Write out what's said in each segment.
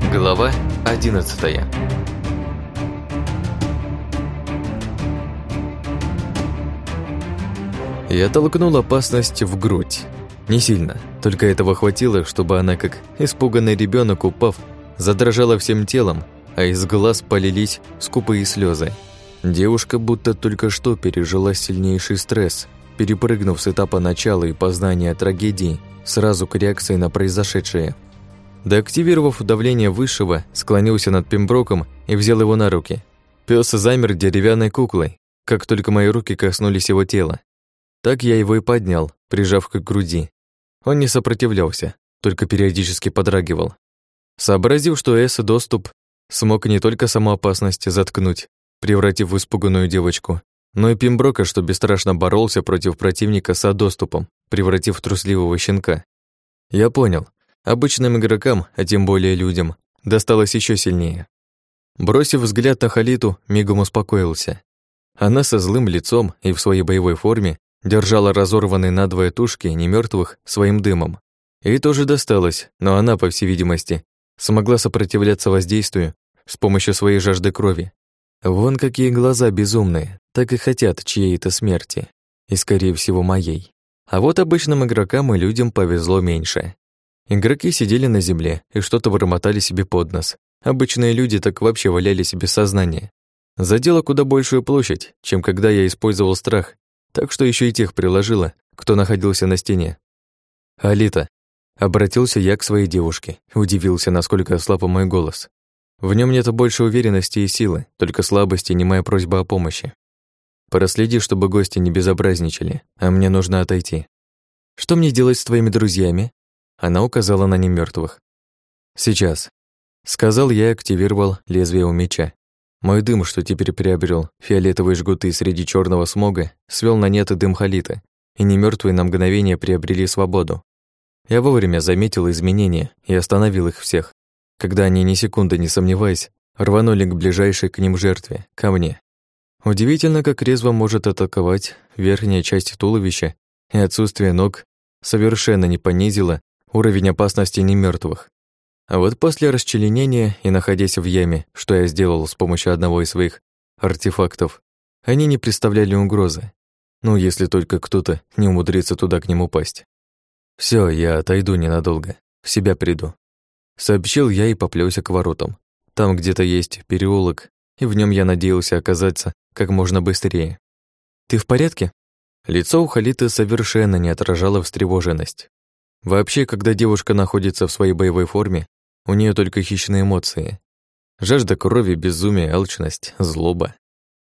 Глава 11. Я толкнул опасность в грудь. Не сильно, только этого хватило, чтобы она, как испуганный ребенок, упав, задрожала всем телом, а из глаз полились скупые слезы. Девушка будто только что пережила сильнейший стресс, перепрыгнув с этапа начала и познания трагедии сразу к реакции на произошедшее. Деактивировав давление высшего, склонился над Пемброком и взял его на руки. Пёс замер деревянной куклой, как только мои руки коснулись его тела. Так я его и поднял, прижав к груди. Он не сопротивлялся, только периодически подрагивал. Сообразив, что доступ смог не только саму опасность заткнуть, превратив в испуганную девочку, но и Пемброка, что бесстрашно боролся против противника с доступом, превратив в трусливого щенка. Я понял. Обычным игрокам, а тем более людям, досталось еще сильнее. Бросив взгляд на Халиту, мигом успокоился. Она со злым лицом и в своей боевой форме держала разорванные надвое тушки немертвых своим дымом. Ей тоже досталось, но она, по всей видимости, смогла сопротивляться воздействию с помощью своей жажды крови. Вон какие глаза безумные, так и хотят чьей-то смерти, и, скорее всего, моей. А вот обычным игрокам и людям повезло меньше. Игроки сидели на земле и что-то бормотали себе под нос. Обычные люди так вообще валялись без сознания. Задело куда большую площадь, чем когда я использовал страх, так что еще и тех приложило, кто находился на стене. «Алита», — обратился я к своей девушке, удивился, насколько ослаб мой голос. В нем нет больше уверенности и силы, только слабости и немая просьба о помощи. Проследи, чтобы гости не безобразничали, а мне нужно отойти. «Что мне делать с твоими друзьями?» Она указала на немертвых. «Сейчас», — сказал я и активировал лезвие у меча. Мой дым, что теперь приобрел фиолетовые жгуты среди черного смога, свел на нет и дым Халита, и немертвые на мгновение приобрели свободу. Я вовремя заметил изменения и остановил их всех, когда они, ни секунды не сомневаясь, рванули к ближайшей к ним жертве, ко мне. Удивительно, как резво может атаковать верхняя часть туловища, и отсутствие ног совершенно не понизило уровень опасности немертвых. А вот после расчленения и находясь в яме, что я сделал с помощью одного из своих артефактов, они не представляли угрозы. Ну, если только кто-то не умудрится туда к ним упасть. Все, я отойду ненадолго, в себя приду. Сообщил я и поплёлся к воротам. Там где-то есть переулок, и в нем я надеялся оказаться как можно быстрее. «Ты в порядке?» Лицо у Халиты совершенно не отражало встревоженность. Вообще, когда девушка находится в своей боевой форме, у нее только хищные эмоции. Жажда крови, безумие, алчность, злоба.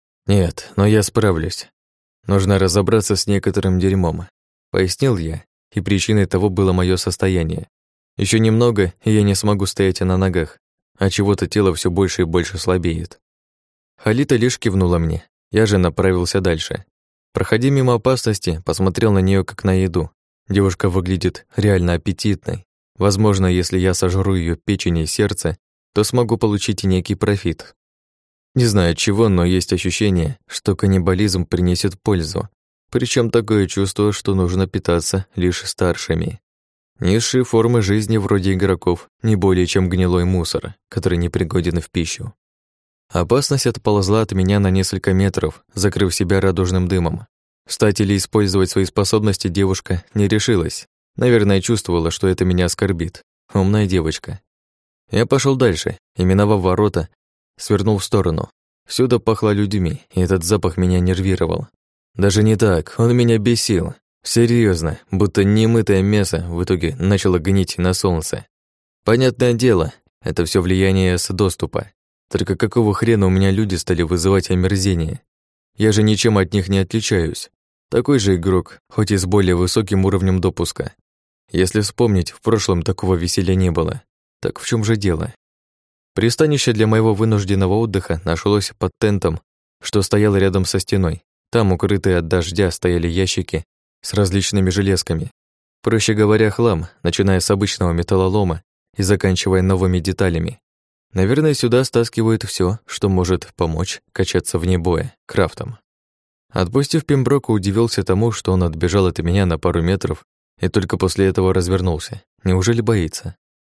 Нет, но я справлюсь. Нужно разобраться с некоторым дерьмом, пояснил я, и причиной того было мое состояние. Еще немного, и я не смогу стоять на ногах, а чего-то тело все больше и больше слабеет. Халита лишь кивнула мне, я же направился дальше. Проходя мимо опасности, посмотрел на нее как на еду. Девушка выглядит реально аппетитной. Возможно, если я сожру ее печень и сердце, то смогу получить и некий профит. Не знаю чего, но есть ощущение, что каннибализм принесет пользу. Причем такое чувство, что нужно питаться лишь старшими. Низшие формы жизни вроде игроков не более чем гнилой мусор, который не пригоден в пищу. Опасность отползла от меня на несколько метров, закрыв себя радужным дымом. Встать или использовать свои способности девушка не решилась. Наверное, чувствовала, что это меня оскорбит. Умная девочка. Я пошел дальше, и, миновав ворота, свернул в сторону. Всюду пахло людьми, и этот запах меня нервировал. Даже не так, он меня бесил. Серьезно, будто немытое мясо в итоге начало гнить на солнце. Понятное дело, это все влияние с доступа. Только какого хрена у меня люди стали вызывать омерзение? Я же ничем от них не отличаюсь. Такой же игрок, хоть и с более высоким уровнем допуска. Если вспомнить, в прошлом такого веселья не было. Так в чем же дело? Пристанище для моего вынужденного отдыха нашлось под тентом, что стояло рядом со стеной. Там, укрытые от дождя, стояли ящики с различными железками. Проще говоря, хлам, начиная с обычного металлолома и заканчивая новыми деталями. Наверное, сюда стаскивают все, что может помочь качаться вне боя, крафтом. Отпустив Пемброка, удивился тому, что он отбежал от меня на пару метров и только после этого развернулся. Неужели боится?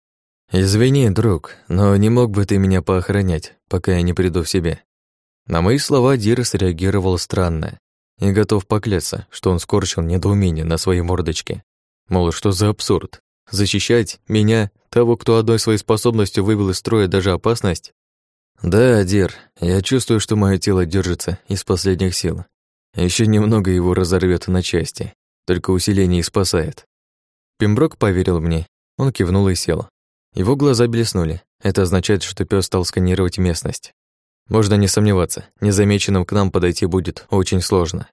«Извини, друг, но не мог бы ты меня поохранять, пока я не приду в себя?» На мои слова Дир среагировал странно и готов поклясться, что он скорчил недоумение на своей мордочке. Мол, что за абсурд? Защищать меня, того, кто одной своей способностью вывел из строя даже опасность? Да, Дир, я чувствую, что мое тело держится из последних сил. Еще немного его разорвет на части, только усиление и спасает. Пемброк поверил мне, он кивнул и сел. Его глаза блеснули. Это означает, что пес стал сканировать местность. Можно не сомневаться, незамеченным к нам подойти будет очень сложно.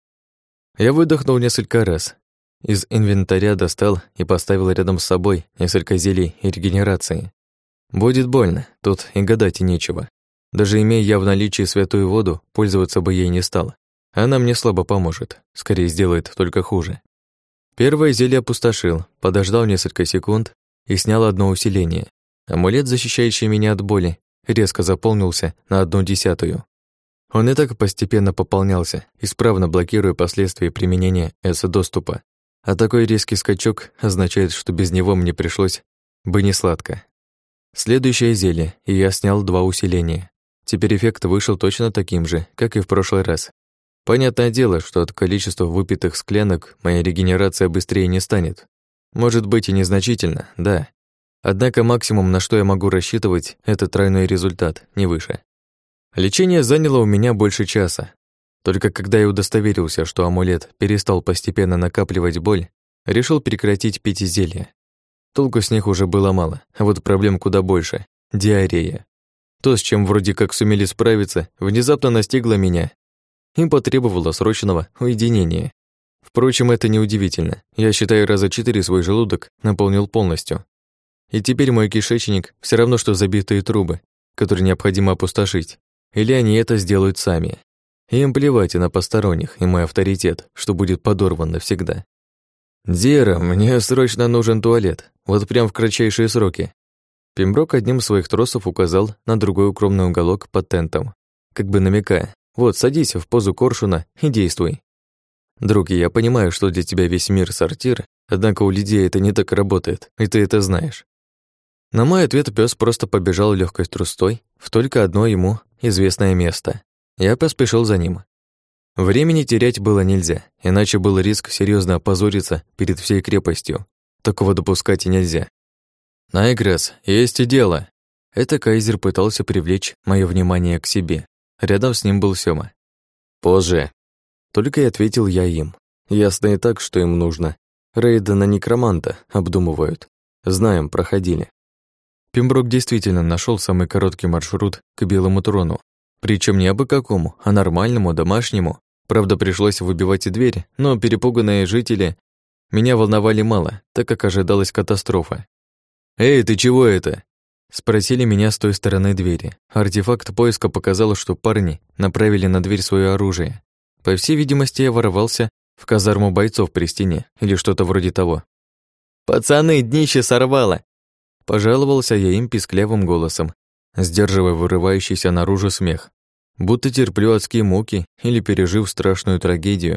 Я выдохнул несколько раз. Из инвентаря достал и поставил рядом с собой несколько зелий и регенерации. Будет больно, тут и гадать и нечего. Даже имея я в наличии святую воду, пользоваться бы ей не стал. Она мне слабо поможет, скорее сделает только хуже. Первое зелье опустошил, подождал несколько секунд и снял одно усиление. Амулет, защищающий меня от боли, резко заполнился на 1/10. Он и так постепенно пополнялся, исправно блокируя последствия применения S-доступа. А такой резкий скачок означает, что без него мне пришлось бы несладко. Следующее зелье, и я снял 2 усиления. Теперь эффект вышел точно таким же, как и в прошлый раз. Понятное дело, что от количества выпитых склянок моя регенерация быстрее не станет. Может быть и незначительно, да. Однако максимум, на что я могу рассчитывать, это тройной результат, не выше. Лечение заняло у меня больше часа. Только когда я удостоверился, что амулет перестал постепенно накапливать боль, решил прекратить пить зелья. Толку с них уже было мало, а вот проблем куда больше – диарея. То, с чем вроде как сумели справиться, внезапно настигло меня. Им потребовало срочного уединения. Впрочем, это неудивительно. Я, считаю, раза 4 свой желудок наполнил полностью. И теперь мой кишечник все равно, что забитые трубы, которые необходимо опустошить. Или они это сделают сами. Им плевать и на посторонних, и мой авторитет, что будет подорван навсегда. «Дира, мне срочно нужен туалет, вот прям в кратчайшие сроки». Пемброк одним из своих тросов указал на другой укромный уголок под тентом, как бы намекая: «Вот, садись в позу коршуна и действуй». «Друг, я понимаю, что для тебя весь мир сортир, однако у людей это не так работает, и ты это знаешь». На мой ответ пес просто побежал легкой трустой в только одно ему известное место. Я поспешил за ним. Времени терять было нельзя, иначе был риск серьезно опозориться перед всей крепостью. Такого допускать и нельзя. «Найгресс, есть и дело». Это Кайзер пытался привлечь мое внимание к себе. Рядом с ним был Сёма. «Позже». Только и ответил я им. Ясно и так, что им нужно. Рейды на некроманта обдумывают. Знаем, проходили. Пемброк действительно нашел самый короткий маршрут к Белому трону. Причем не абы какому, а нормальному, домашнему. Правда, пришлось выбивать и дверь, но перепуганные жители меня волновали мало, так как ожидалась катастрофа. «Эй, ты чего это?» Спросили меня с той стороны двери. Артефакт поиска показал, что парни направили на дверь свое оружие. По всей видимости, я ворвался в казарму бойцов при стене или что-то вроде того. «Пацаны, днище сорвало!» Пожаловался я им писклявым голосом, сдерживая вырывающийся наружу смех. Будто терплю адские муки или пережив страшную трагедию.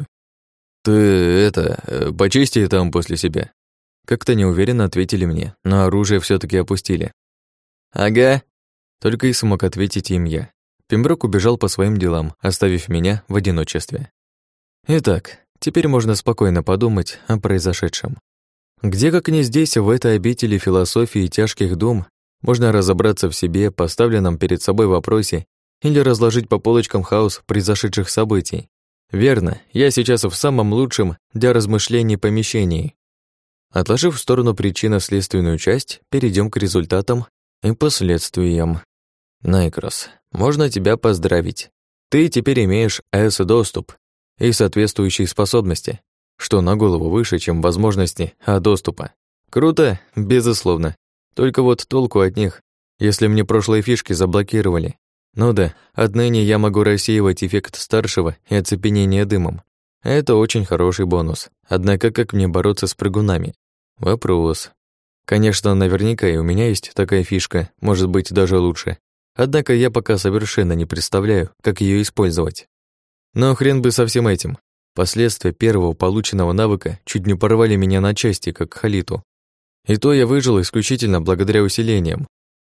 «Ты почисти там после себя». Как-то неуверенно ответили мне, но оружие все таки опустили. «Ага», только и смог ответить им я. Пемброк убежал по своим делам, оставив меня в одиночестве. Итак, теперь можно спокойно подумать о произошедшем. Где, как не здесь, в этой обители философии и тяжких дум, можно разобраться в себе, поставленном перед собой вопросе, или разложить по полочкам хаос произошедших событий. Верно, я сейчас в самом лучшем для размышлений помещении. Отложив в сторону причинно-следственную часть, перейдем к результатам и последствиям. Найкрос, можно тебя поздравить. Ты теперь имеешь AS-доступ и соответствующие способности, что на голову выше, чем возможности А-доступа. Круто, безусловно. Только вот толку от них, если мне прошлые фишки заблокировали. Ну да, отныне я могу рассеивать эффект старшего и оцепенение дымом. Это очень хороший бонус. Однако как мне бороться с прыгунами? Вопрос. Конечно, наверняка и у меня есть такая фишка, может быть, даже лучше. Однако я пока совершенно не представляю, как ее использовать. Но хрен бы со всем этим. Последствия первого полученного навыка чуть не порвали меня на части, как халиту. И то я выжил исключительно благодаря усилениям,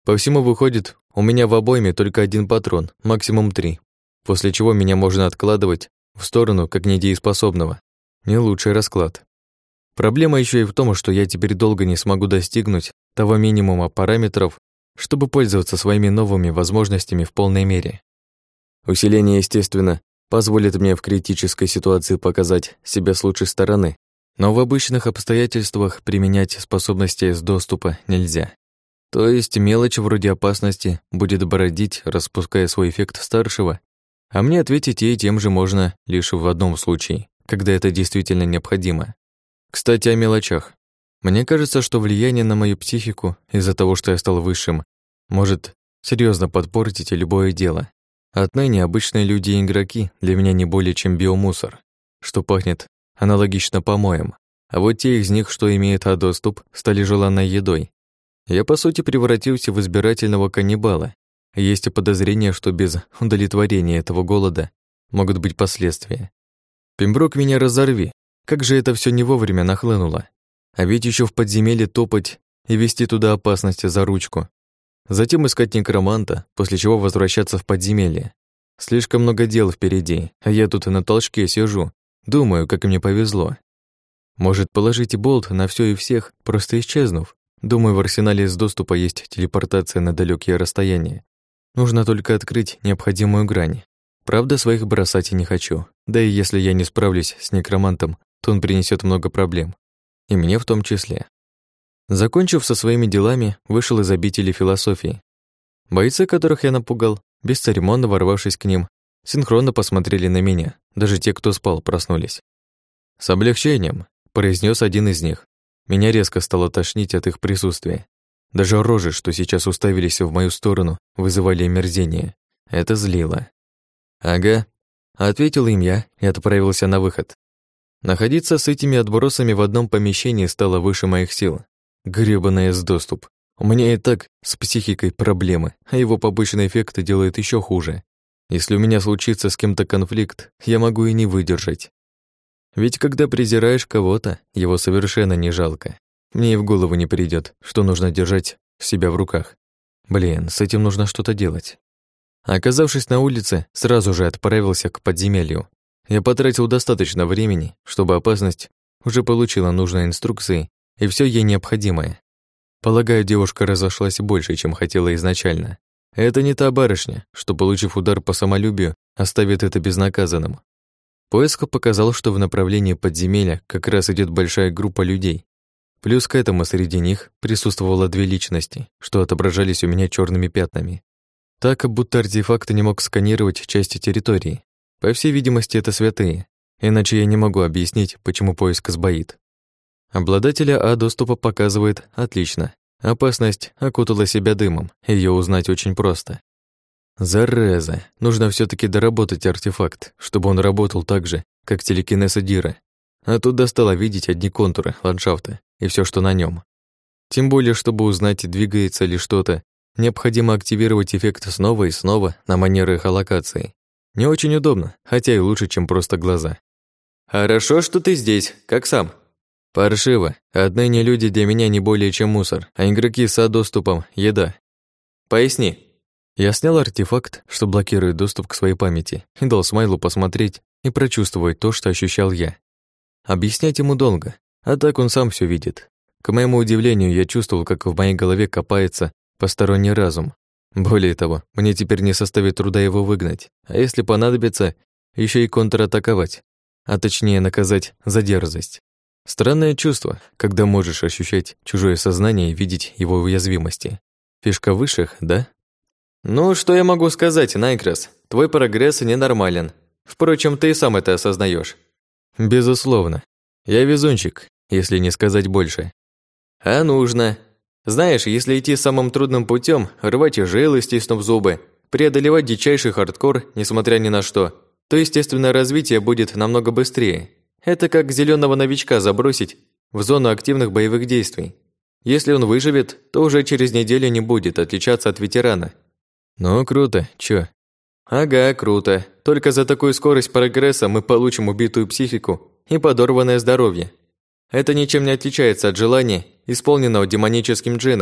По всему выходит, у меня в обойме только один патрон, максимум 3, после чего меня можно откладывать в сторону как недееспособного. Не лучший расклад. Проблема еще и в том, что я теперь долго не смогу достигнуть того минимума параметров, чтобы пользоваться своими новыми возможностями в полной мере. Усиление, естественно, позволит мне в критической ситуации показать себя с лучшей стороны, но в обычных обстоятельствах применять способности с доступа нельзя. То есть мелочь вроде опасности будет бродить, распуская свой эффект старшего, а мне ответить ей тем же можно лишь в одном случае, когда это действительно необходимо. Кстати, о мелочах. Мне кажется, что влияние на мою психику из-за того, что я стал высшим, может серьезно подпортить любое дело. Отныне обычные люди и игроки для меня не более чем биомусор, что пахнет аналогично помоям, а вот те из них, что имеют доступ, стали желанной едой. Я, по сути, превратился в избирательного каннибала. Есть и подозрение, что без удовлетворения этого голода могут быть последствия. Пемброк, меня разорви, как же это все не вовремя нахлынуло. А ведь еще в подземелье топать и вести туда опасности за ручку. Затем искать некроманта, после чего возвращаться в подземелье. Слишком много дел впереди, а я тут на толчке сижу, думаю, как мне повезло. Может, положить болт на все и всех, просто исчезнув? Думаю, в арсенале с доступа есть телепортация на далекие расстояния. Нужно только открыть необходимую грань. Правда, своих бросать и не хочу. Да и если я не справлюсь с некромантом, то он принесет много проблем. И мне в том числе. Закончив со своими делами, вышел из обители философии. Бойцы, которых я напугал, бесцеремонно ворвавшись к ним, синхронно посмотрели на меня. Даже те, кто спал, проснулись. «С облегчением», — произнес один из них. Меня резко стало тошнить от их присутствия. Даже рожи, что сейчас уставились в мою сторону, вызывали омерзение. Это злило. «Ага», — ответил им я и отправился на выход. Находиться с этими отбросами в одном помещении стало выше моих сил. Грёбаный доступ. У меня и так с психикой проблемы, а его побочный эффект делает еще хуже. Если у меня случится с кем-то конфликт, я могу и не выдержать. Ведь когда презираешь кого-то, его совершенно не жалко. Мне и в голову не придет, что нужно держать себя в руках. Блин, с этим нужно что-то делать. Оказавшись на улице, сразу же отправился к подземелью. Я потратил достаточно времени, чтобы опасность уже получила нужные инструкции и все ей необходимое. Полагаю, девушка разошлась больше, чем хотела изначально. Это не та барышня, что, получив удар по самолюбию, оставит это безнаказанным. Поиск показал, что в направлении подземелья как раз идет большая группа людей. Плюс к этому среди них присутствовало 2 личности, что отображались у меня черными пятнами. Так, будто артефакт не мог сканировать части территории. По всей видимости, это святые, иначе я не могу объяснить, почему поиск сбоит. Обладателя доступа показывает отлично. Опасность окутала себя дымом, ее узнать очень просто. Зараза, нужно все таки доработать артефакт, чтобы он работал так же, как телекинез Дира. А тут достало видеть одни контуры ландшафта и все, что на нем. Тем более, чтобы узнать, двигается ли что-то, необходимо активировать эффект снова и снова на манер эхолокации. Не очень удобно, хотя и лучше, чем просто глаза. «Хорошо, что ты здесь, как сам?» «Паршиво. Отныне люди для меня не более чем мусор, а игроки с доступом — еда». «Поясни». Я снял артефакт, что блокирует доступ к своей памяти, и дал Смайлу посмотреть и прочувствовать то, что ощущал я. Объяснять ему долго, а так он сам все видит. К моему удивлению, я чувствовал, как в моей голове копается посторонний разум. Более того, мне теперь не составит труда его выгнать, а если понадобится, еще и контратаковать, а точнее наказать за дерзость. Странное чувство, когда можешь ощущать чужое сознание и видеть его уязвимости. Фишка высших, да? Ну, что я могу сказать, Найкрос? Твой прогресс ненормален. Впрочем, ты и сам это осознаешь. Безусловно. Я везунчик, если не сказать больше. А нужно. Знаешь, если идти самым трудным путем, рвать жилы, стиснув зубы, преодолевать дичайший хардкор, несмотря ни на что, то естественное развитие будет намного быстрее. Это как зеленого новичка забросить в зону активных боевых действий. Если он выживет, то уже через неделю не будет отличаться от ветерана. Ну, круто, чё? Ага, круто. Только за такую скорость прогресса мы получим убитую психику и подорванное здоровье. Это ничем не отличается от желания, исполненного демоническим джином.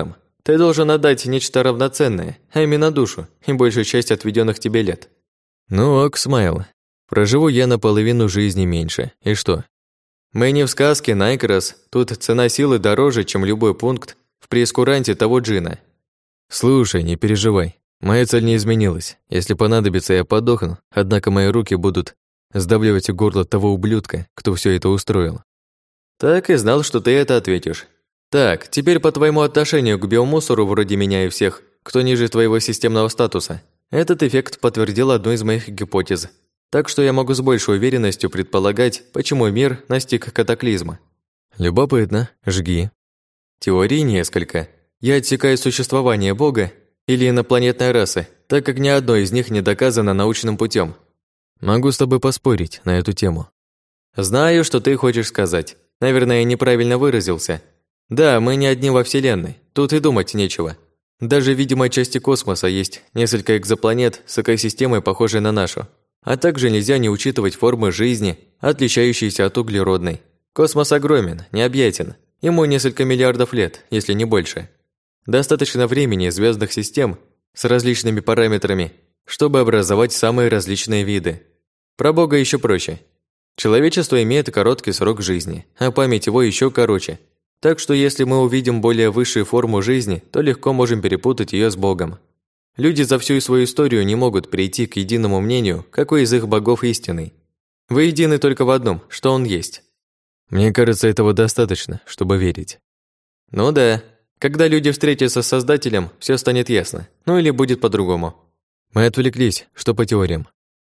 Ты должен отдать нечто равноценное, а именно душу и большую часть отведенных тебе лет. Ну ок, Смайл. Проживу я наполовину жизни меньше. И что? Мы не в сказке, Найкрас. Тут цена силы дороже, чем любой пункт в прескуранте того джина. Слушай, не переживай. Моя цель не изменилась. Если понадобится, я подохну, однако мои руки будут сдавливать горло того ублюдка, кто все это устроил. Так и знал, что ты это ответишь. Так, теперь по твоему отношению к биомусору вроде меня и всех, кто ниже твоего системного статуса. Этот эффект подтвердил одну из моих гипотез. Так что я могу с большей уверенностью предполагать, почему мир настиг катаклизма. Любопытно, жги. Теорий несколько. Я отсекаю существование Бога или инопланетной расы, так как ни одно из них не доказано научным путем. Могу с тобой поспорить на эту тему. Знаю, что ты хочешь сказать. Наверное, я неправильно выразился. Да, мы не одни во Вселенной, тут и думать нечего. Даже в видимой части космоса есть несколько экзопланет с экосистемой, похожей на нашу. А также нельзя не учитывать формы жизни, отличающиеся от углеродной. Космос огромен, необъятен. Ему несколько миллиардов лет, если не больше. Достаточно времени звездных систем с различными параметрами, чтобы образовать самые различные виды. Про Бога еще проще. Человечество имеет короткий срок жизни, а память его еще короче. Так что если мы увидим более высшую форму жизни, то легко можем перепутать ее с Богом. Люди за всю свою историю не могут прийти к единому мнению, какой из их богов истинный. Вы едины только в одном, что он есть. Мне кажется, этого достаточно, чтобы верить. Ну да, когда люди встретятся с Создателем, все станет ясно. Ну или будет по-другому. Мы отвлеклись, что по теориям.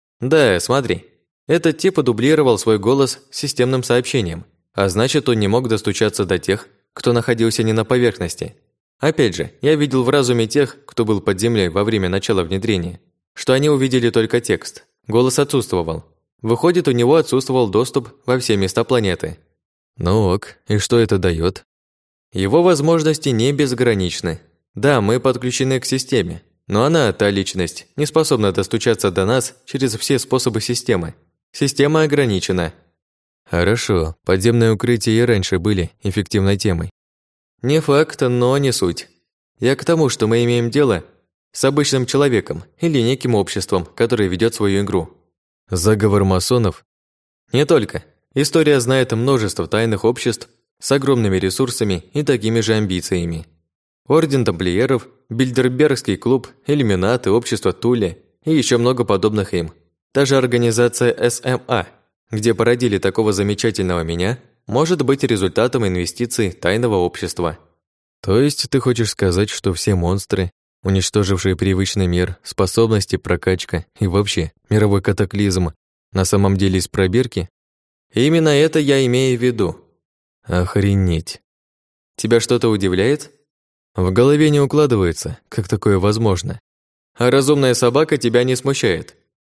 Да, смотри. Этот тип дублировал свой голос системным сообщением, а значит, он не мог достучаться до тех, кто находился не на поверхности. Опять же, я видел в разуме тех, кто был под землей во время начала внедрения, что они увидели только текст. Голос отсутствовал. Выходит, у него отсутствовал доступ во все места планеты. Ну ок, и что это дает? Его возможности не безграничны. Да, мы подключены к системе, но она, та личность, не способна достучаться до нас через все способы системы. Система ограничена. Хорошо, подземные укрытия и раньше были эффективной темой. Не факт, но не суть. Я к тому, что мы имеем дело с обычным человеком или неким обществом, которое ведет свою игру. Заговор масонов? Не только. История знает множество тайных обществ с огромными ресурсами и такими же амбициями. Орден тамплиеров, Бильдербергский клуб, Иллюминаты, общество Тули и еще много подобных им. Та же организация СМА, где породили такого замечательного меня, может быть результатом инвестиций тайного общества. То есть ты хочешь сказать, что все монстры, уничтожившие привычный мир, способности, прокачка и вообще мировой катаклизм, на самом деле из пробирки? Именно это я имею в виду. Охренеть. Тебя что-то удивляет? В голове не укладывается, как такое возможно. А разумная собака тебя не смущает?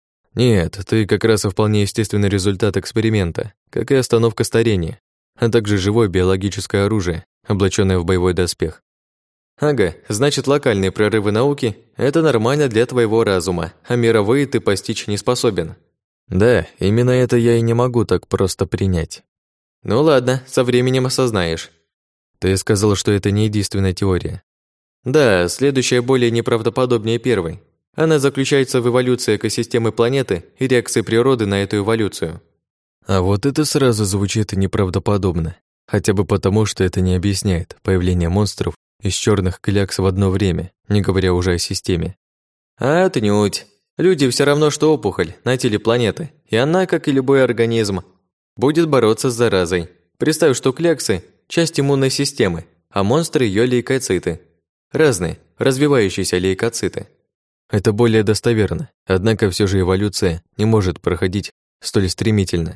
Нет, ты как раз вполне естественный результат эксперимента, как и остановка старения, а также живое биологическое оружие, облачённое в боевой доспех. Ага, значит, локальные прорывы науки – это нормально для твоего разума, а мировые ты постичь не способен. Да, именно это я и не могу так просто принять. Ну ладно, со временем осознаешь. Ты сказал, что это не единственная теория. Да, следующая более неправдоподобнее первой. Она заключается в эволюции экосистемы планеты и реакции природы на эту эволюцию. А вот это сразу звучит неправдоподобно. Хотя бы потому, что это не объясняет появление монстров из черных клякс в одно время, не говоря уже о системе. Отнюдь. Люди все равно, что опухоль на теле планеты, и она, как и любой организм, будет бороться с заразой. Представь, что кляксы – часть иммунной системы, а монстры – ее лейкоциты. Разные, развивающиеся лейкоциты. Это более достоверно, однако все же эволюция не может проходить столь стремительно.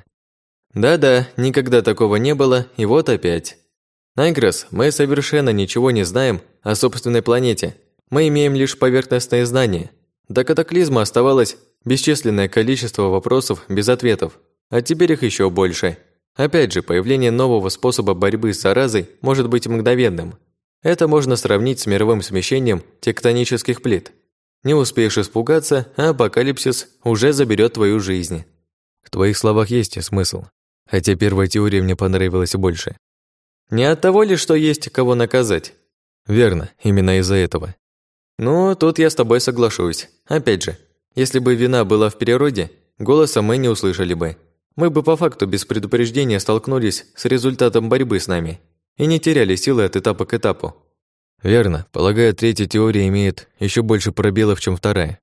Да-да, никогда такого не было, и вот опять. Найгресс, мы совершенно ничего не знаем о собственной планете. Мы имеем лишь поверхностные знания. До катаклизма оставалось бесчисленное количество вопросов без ответов, а теперь их еще больше. Опять же, появление нового способа борьбы с заразой может быть мгновенным. Это можно сравнить с мировым смещением тектонических плит. Не успеешь испугаться, а апокалипсис уже заберет твою жизнь. В твоих словах есть смысл, хотя первая теория мне понравилась больше. Не от того ли, что есть кого наказать? Верно, именно из-за этого. Ну, тут я с тобой соглашусь. Опять же, если бы вина была в природе, голоса мы не услышали бы. Мы бы по факту без предупреждения столкнулись с результатом борьбы с нами и не теряли силы от этапа к этапу. Верно. Полагаю, третья теория имеет еще больше пробелов, чем вторая.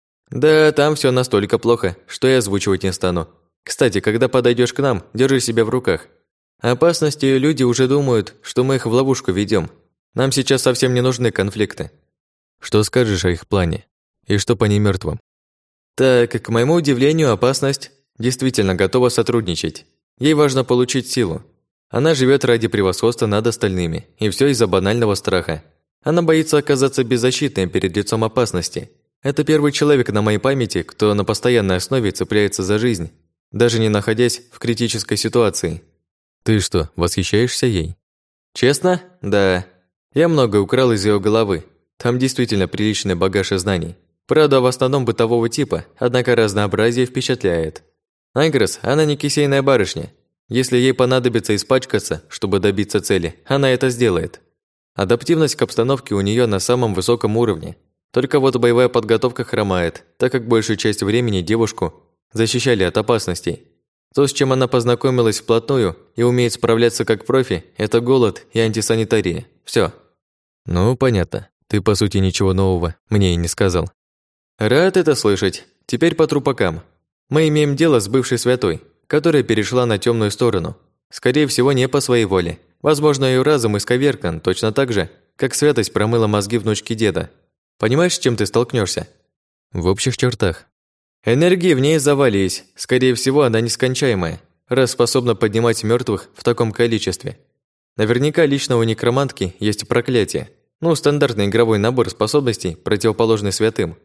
Да, там все настолько плохо, что я озвучивать не стану. Кстати, когда подойдешь к нам, держи себя в руках. Опасности люди уже думают, что мы их в ловушку ведем. Нам сейчас совсем не нужны конфликты. Что скажешь о их плане? И что по немертвым? Так, к моему удивлению, опасность действительно готова сотрудничать. Ей важно получить силу. Она живет ради превосходства над остальными, и все из-за банального страха. Она боится оказаться беззащитной перед лицом опасности. Это первый человек на моей памяти, кто на постоянной основе цепляется за жизнь, даже не находясь в критической ситуации. Ты что, восхищаешься ей? Честно? Да. Я многое украл из ее головы. Там действительно приличный багаж и знаний. Правда, в основном бытового типа, однако разнообразие впечатляет. Айгресс, она не кисейная барышня. Если ей понадобится испачкаться, чтобы добиться цели, она это сделает. Адаптивность к обстановке у нее на самом высоком уровне. Только вот боевая подготовка хромает, так как большую часть времени девушку защищали от опасностей. То, с чем она познакомилась вплотную и умеет справляться как профи, это голод и антисанитария. Все. Ну, понятно. Ты, по сути, ничего нового мне и не сказал. Рад это слышать. Теперь по трупакам. Мы имеем дело с бывшей святой, которая перешла на темную сторону. Скорее всего, не по своей воле. Возможно, ее разум исковеркан, точно так же, как святость промыла мозги внучки деда. Понимаешь, с чем ты столкнешься? В общих чертах. Энергии в ней завались. Скорее всего, она нескончаемая, раз способна поднимать мертвых в таком количестве. Наверняка лично у некромантки есть проклятие. Ну, стандартный игровой набор способностей, противоположный святым.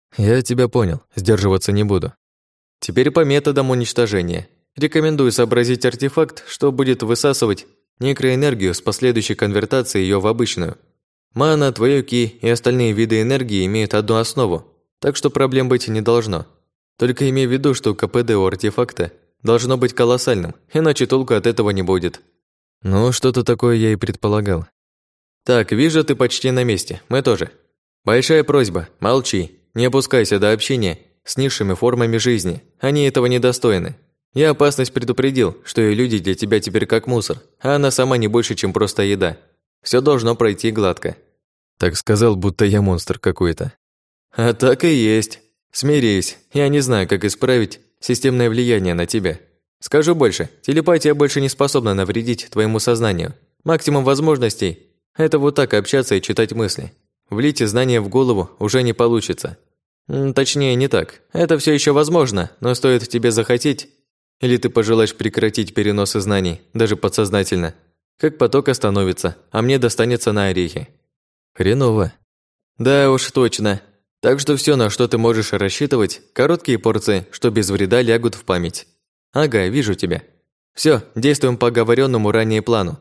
Я тебя понял, сдерживаться не буду. Теперь по методам уничтожения. Рекомендую сообразить артефакт, что будет высасывать некроэнергию с последующей конвертацией ее в обычную. Мана, твоё ки и остальные виды энергии имеют одну основу, так что проблем быть не должно. Только имей в виду, что КПД у артефакта должно быть колоссальным, иначе толку от этого не будет. Ну, что-то такое я и предполагал. Так, вижу, ты почти на месте, мы тоже. Большая просьба, молчи, не опускайся до общения с низшими формами жизни, они этого недостойны. Я опасность предупредил, что и люди для тебя теперь как мусор, а она сама не больше, чем просто еда. Все должно пройти гладко. Так сказал, будто я монстр какой-то. А так и есть. Смирись, я не знаю, как исправить системное влияние на тебя. Скажу больше, телепатия больше не способна навредить твоему сознанию. Максимум возможностей – это вот так общаться и читать мысли. Влить знания в голову уже не получится. Точнее, не так. Это все еще возможно, но стоит тебе захотеть, или ты пожелаешь прекратить переносы знаний, даже подсознательно, как поток остановится, а мне достанется на орехи. Хреново. Да уж, точно. Так что все, на что ты можешь рассчитывать, короткие порции, что без вреда лягут в память. Ага, вижу тебя. Все, действуем по оговоренному ранее плану.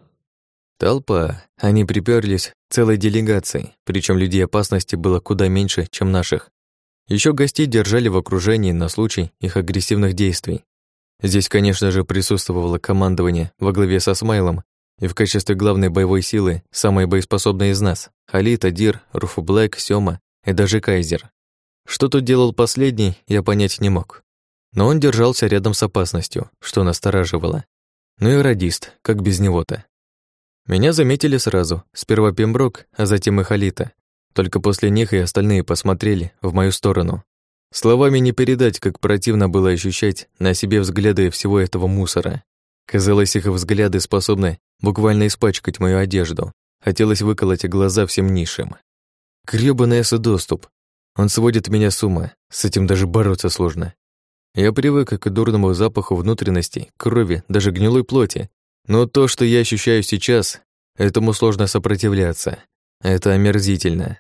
Толпа. Они приперлись целой делегацией, причем людей опасности было куда меньше, чем наших. Еще гостей держали в окружении на случай их агрессивных действий. Здесь, конечно же, присутствовало командование во главе со Смайлом, и в качестве главной боевой силы самые боеспособные из нас – Халид, Адир, Руфу Блэк, Сёма и даже Кайзер. Что тут делал последний, я понять не мог. Но он держался рядом с опасностью, что настораживало. Ну и радист, как без него-то. Меня заметили сразу, сперва Пемброк, а затем и Халита. Только после них и остальные посмотрели в мою сторону. Словами не передать, как противно было ощущать на себе взгляды всего этого мусора. Казалось, их взгляды способны буквально испачкать мою одежду. Хотелось выколоть глаза всем низшим. Грёбаный доступ. Он сводит меня с ума. С этим даже бороться сложно. Я привык к дурному запаху внутренностей, крови, даже гнилой плоти. Но то, что я ощущаю сейчас, этому сложно сопротивляться. Это омерзительно.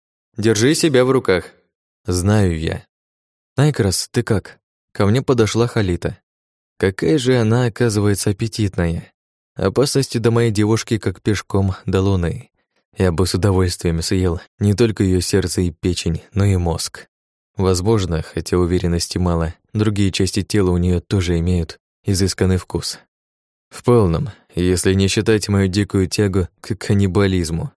Держи себя в руках. Знаю я. Найкрас, ты как? Ко мне подошла Халита. Какая же она, оказывается, аппетитная. Опасности до моей девушки как пешком до луны. Я бы с удовольствием съел не только ее сердце и печень, но и мозг. Возможно, хотя уверенности мало, другие части тела у нее тоже имеют изысканный вкус. В полном, если не считать мою дикую тягу к каннибализму.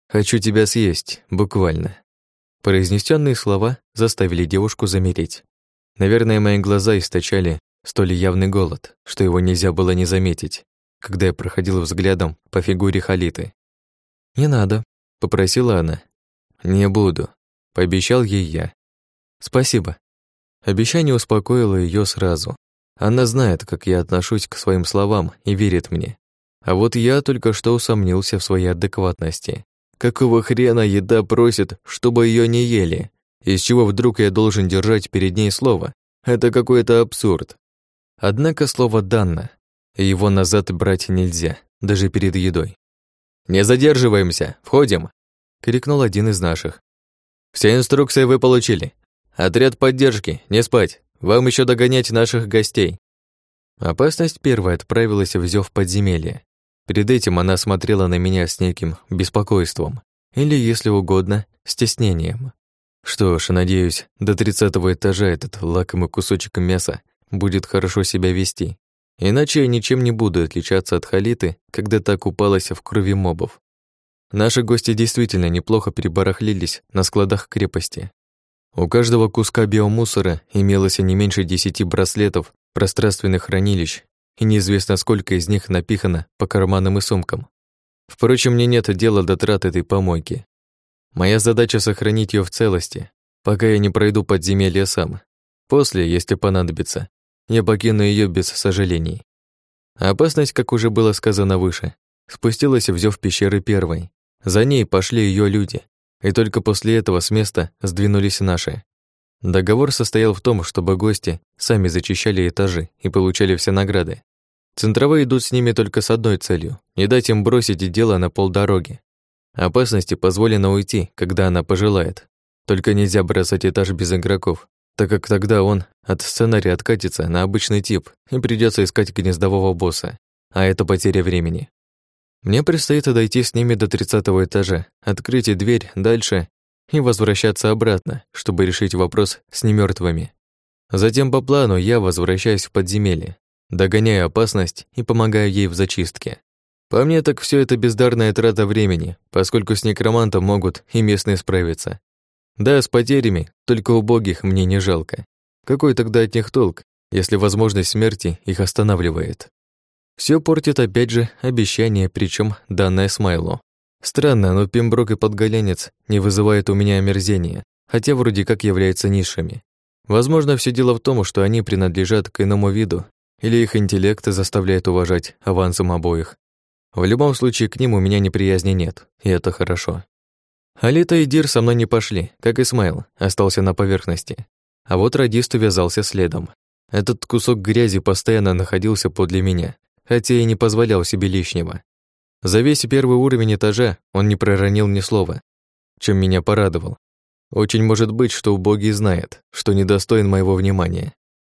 «Хочу тебя съесть, буквально». Произнесенные слова заставили девушку замереть. Наверное, мои глаза источали столь явный голод, что его нельзя было не заметить, когда я проходил взглядом по фигуре Халиты. «Не надо», — попросила она. «Не буду», — пообещал ей я. «Спасибо». Обещание успокоило ее сразу. Она знает, как я отношусь к своим словам и верит мне. А вот я только что усомнился в своей адекватности. Какого хрена еда просит, чтобы ее не ели? Из чего вдруг я должен держать перед ней слово? Это какой-то абсурд. Однако слово дано, и его назад брать нельзя, даже перед едой. «Не задерживаемся, входим!» — крикнул один из наших. «Все инструкции вы получили. Отряд поддержки, не спать. Вам еще догонять наших гостей». Опасность первая отправилась в зев подземелья. Перед этим она смотрела на меня с неким беспокойством, или, если угодно, стеснением. Что ж, надеюсь, до 30-го этажа этот лакомый кусочек мяса будет хорошо себя вести. Иначе я ничем не буду отличаться от Халиты, когда та купалась в крови мобов. Наши гости действительно неплохо перебарахлились на складах крепости. У каждого куска биомусора имелось не меньше 10 браслетов, пространственных хранилищ, и неизвестно, сколько из них напихано по карманам и сумкам. Впрочем, мне нет дела до трат этой помойки. Моя задача — сохранить ее в целости, пока я не пройду подземелье сам. После, если понадобится, я покину ее без сожалений. Опасность, как уже было сказано выше, спустилась в зев пещеры первой. За ней пошли ее люди, и только после этого с места сдвинулись наши. Договор состоял в том, чтобы гости сами зачищали этажи и получали все награды. Центровые идут с ними только с одной целью — не дать им бросить дело на полдороги. Опасности позволено уйти, когда она пожелает. Только нельзя бросать этаж без игроков, так как тогда он от сценария откатится на обычный тип и придется искать гнездового босса, а это потеря времени. Мне предстоит дойти с ними до 30-го этажа, открыть дверь дальше и возвращаться обратно, чтобы решить вопрос с немёртвыми. Затем по плану я возвращаюсь в подземелье, догоняю опасность и помогаю ей в зачистке. По мне, так все это бездарная трата времени, поскольку с некромантом могут и местные справиться. Да, с потерями, только убогих мне не жалко. Какой тогда от них толк, если возможность смерти их останавливает? Все портит опять же обещание, причем данное Смайлу. Странно, но Пемброк и Подголянец не вызывают у меня омерзения, хотя вроде как являются низшими. Возможно, все дело в том, что они принадлежат к иному виду, или их интеллект заставляет уважать авансом обоих. В любом случае, к ним у меня неприязни нет, и это хорошо. Алита и Дир со мной не пошли, как и Смайл, остался на поверхности. А вот радист увязался следом. Этот кусок грязи постоянно находился подле меня, хотя и не позволял себе лишнего. За весь первый уровень этажа он не проронил ни слова, чем меня порадовал. Очень может быть, что убогий знает, что недостоин моего внимания.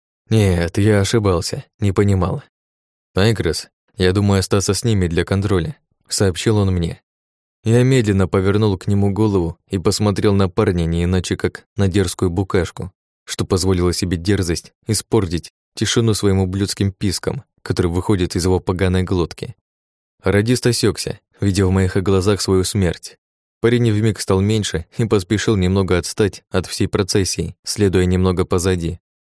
Нет, я ошибался, не понимал. «Айгресс, я думаю остаться с ними для контроля», — сообщил он мне. Я медленно повернул к нему голову и посмотрел на парня не иначе, как на дерзкую букашку, что позволило себе дерзость испортить тишину своим ублюдским писком, который выходит из его поганой глотки. Радист осекся, видя в моих глазах свою смерть. Парень вмиг стал меньше и поспешил немного отстать от всей процессии, следуя немного позади.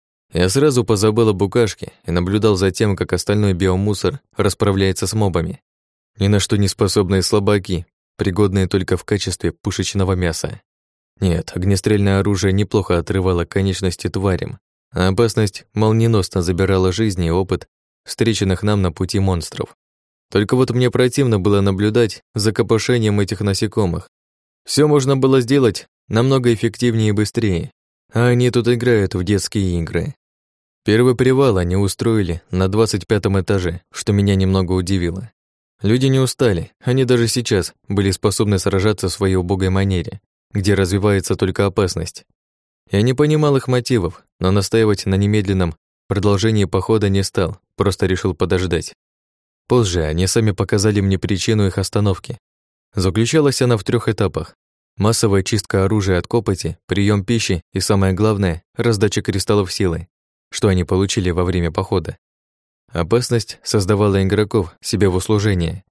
Я сразу позабыл о букашке и наблюдал за тем, как остальной биомусор расправляется с мобами. Ни на что не способные слабаки, пригодные только в качестве пушечного мяса. Нет, огнестрельное оружие неплохо отрывало конечности тварям, а опасность молниеносно забирала жизни и опыт встреченных нам на пути монстров. Только вот мне противно было наблюдать за копошением этих насекомых. Все можно было сделать намного эффективнее и быстрее, а они тут играют в детские игры. Первый привал они устроили на 25-м этаже, что меня немного удивило. Люди не устали, они даже сейчас были способны сражаться в своей убогой манере, где развивается только опасность. Я не понимал их мотивов, но настаивать на немедленном продолжении похода не стал, просто решил подождать. Позже они сами показали мне причину их остановки. Заключалась она в 3 этапах. Массовая чистка оружия от копоти, прием пищи и, самое главное, раздача кристаллов силы, что они получили во время похода. Опасность создавала игроков себе в услужение.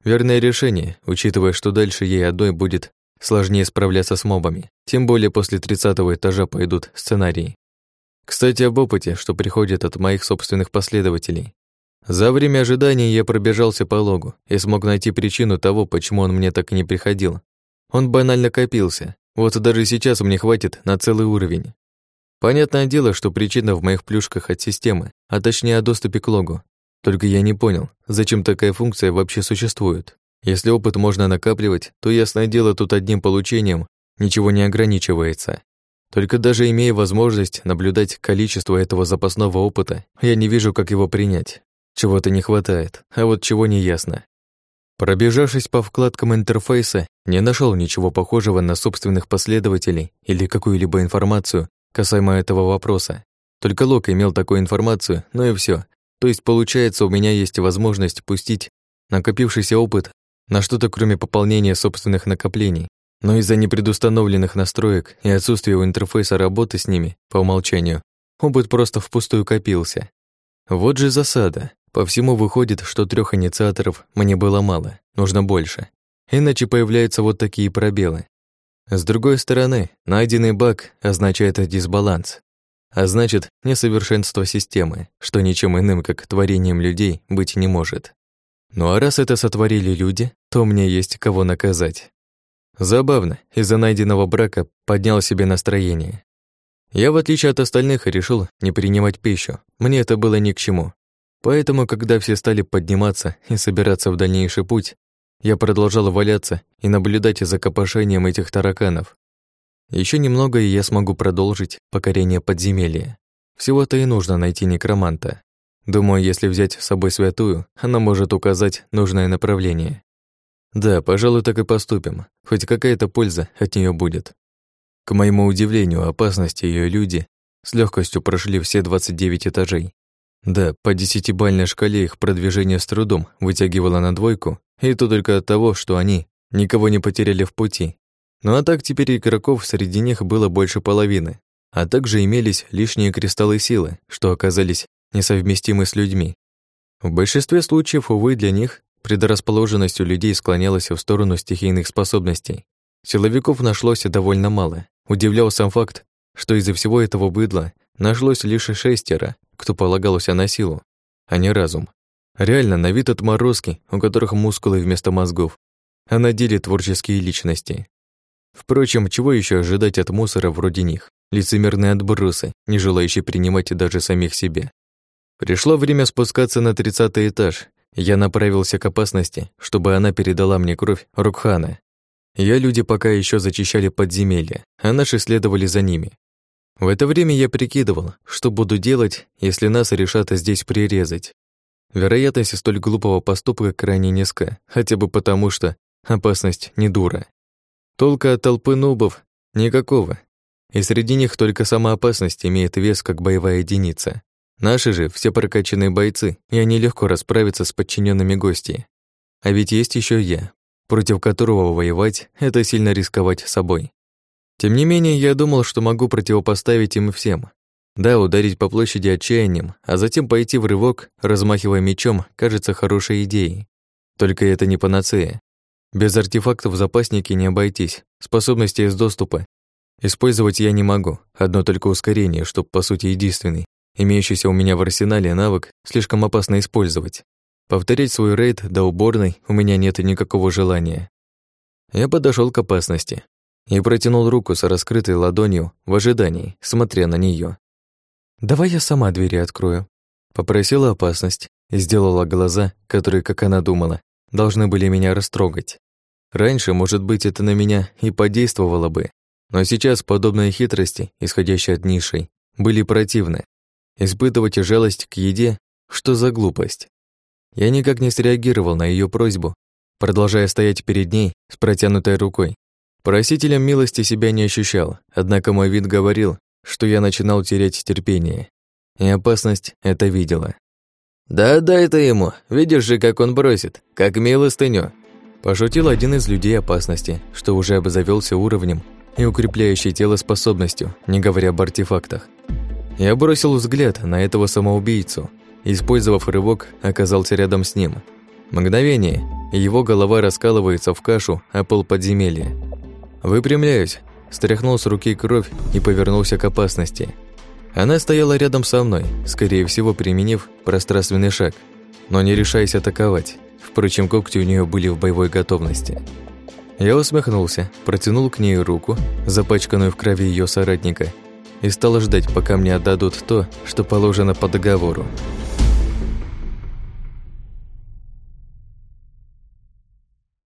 Верное решение, учитывая, что дальше ей одной будет сложнее справляться с мобами. Тем более после 30-го этажа пойдут сценарии. Кстати, об опыте, что приходит от моих собственных последователей. За время ожидания я пробежался по логу и смог найти причину того, почему он мне так и не приходил. Он банально копился. Вот даже сейчас мне хватит на целый уровень. Понятное дело, что причина в моих плюшках от системы, а точнее о доступе к логу. Только я не понял, зачем такая функция вообще существует. Если опыт можно накапливать, то, ясное дело, тут одним получением ничего не ограничивается. Только даже имея возможность наблюдать количество этого запасного опыта, я не вижу, как его принять. Чего-то не хватает, а вот чего не ясно. Пробежавшись по вкладкам интерфейса, не нашел ничего похожего на собственных последователей или какую-либо информацию касаемо этого вопроса. Только лог имел такую информацию, ну и все. То есть, получается, у меня есть возможность пустить накопившийся опыт на что-то, кроме пополнения собственных накоплений. Но из-за непредустановленных настроек и отсутствия у интерфейса работы с ними, по умолчанию, опыт просто впустую копился. Вот же засада. По всему выходит, что 3 инициаторов мне было мало, нужно больше. Иначе появляются вот такие пробелы. С другой стороны, найденный баг означает дисбаланс. А значит, несовершенство системы, что ничем иным, как творением людей, быть не может. Ну а раз это сотворили люди, то мне есть кого наказать. Забавно, из-за найденного брака поднял себе настроение. Я, в отличие от остальных, решил не принимать пищу, мне это было ни к чему. Поэтому, когда все стали подниматься и собираться в дальнейший путь, я продолжал валяться и наблюдать за копошением этих тараканов. Еще немного, и я смогу продолжить покорение подземелья. Всего-то и нужно найти некроманта. Думаю, если взять с собой святую, она может указать нужное направление. Да, пожалуй, так и поступим. Хоть какая-то польза от нее будет. К моему удивлению, опасности ее люди с легкостью прошли все 29 этажей. Да, по 10-бальной шкале их продвижение с трудом вытягивало на 2, и то только от того, что они никого не потеряли в пути. Ну а так теперь игроков среди них было больше половины, а также имелись лишние кристаллы силы, что оказались несовместимы с людьми. В большинстве случаев, увы, для них предрасположенность у людей склонялась в сторону стихийных способностей. Силовиков нашлось довольно мало. Удивлял сам факт, что из-за всего этого быдла нашлось лишь 6, кто полагался на силу, а не разум. Реально, на вид отморозки, у которых мускулы вместо мозгов, а на деле творческие личности. Впрочем, чего еще ожидать от мусора вроде них? Лицемерные отбросы, не желающие принимать даже самих себя. Пришло время спускаться на 30-й этаж. Я направился к опасности, чтобы она передала мне кровь Рукхана. Люди пока еще зачищали подземелья, а наши следовали за ними. В это время я прикидывал, что буду делать, если нас решат здесь прирезать. Вероятность столь глупого поступка крайне низка, хотя бы потому, что опасность не дура. Толка от толпы нубов никакого, и среди них только сама опасность имеет вес как боевая единица. Наши же все прокачанные бойцы, и они легко расправятся с подчиненными гостей. А ведь есть еще я, против которого воевать — это сильно рисковать собой. Тем не менее, я думал, что могу противопоставить им всем. Да, ударить по площади отчаянием, а затем пойти в рывок, размахивая мечом, кажется хорошей идеей. Только это не панацея. Без артефактов в запаснике не обойтись, способностей из доступа использовать я не могу, одно только ускорение, что, по сути, единственный, имеющийся у меня в арсенале навык, слишком опасно использовать. Повторять свой рейд до уборной у меня нет никакого желания. Я подошел к опасности и протянул руку с раскрытой ладонью в ожидании, смотря на нее. «Давай я сама двери открою», — попросила опасность и сделала глаза, которые, как она думала, должны были меня растрогать. Раньше, может быть, это на меня и подействовало бы, но сейчас подобные хитрости, исходящие от низшей, были противны. Испытывать жалость к еде — что за глупость? Я никак не среагировал на ее просьбу, продолжая стоять перед ней с протянутой рукой. Просителем милости себя не ощущал, однако мой вид говорил, что я начинал терять терпение, и опасность это видела. «Да дай ты ему, видишь же, как он бросит, как милостыню!» Пошутил один из людей опасности, что уже обзавелся уровнем и укрепляющей тело способностью, не говоря об артефактах. Я бросил взгляд на этого самоубийцу, использовав рывок, оказался рядом с ним. Мгновение, и его голова раскалывается в кашу, а пол подземелья. Выпрямляюсь, стряхнул с руки кровь и повернулся к опасности. Она стояла рядом со мной, скорее всего, применив пространственный шаг, но не решаясь атаковать. Впрочем, когти у нее были в боевой готовности. Я усмехнулся, протянул к ней руку, запачканную в крови ее соратника, и стал ждать, пока мне отдадут то, что положено по договору.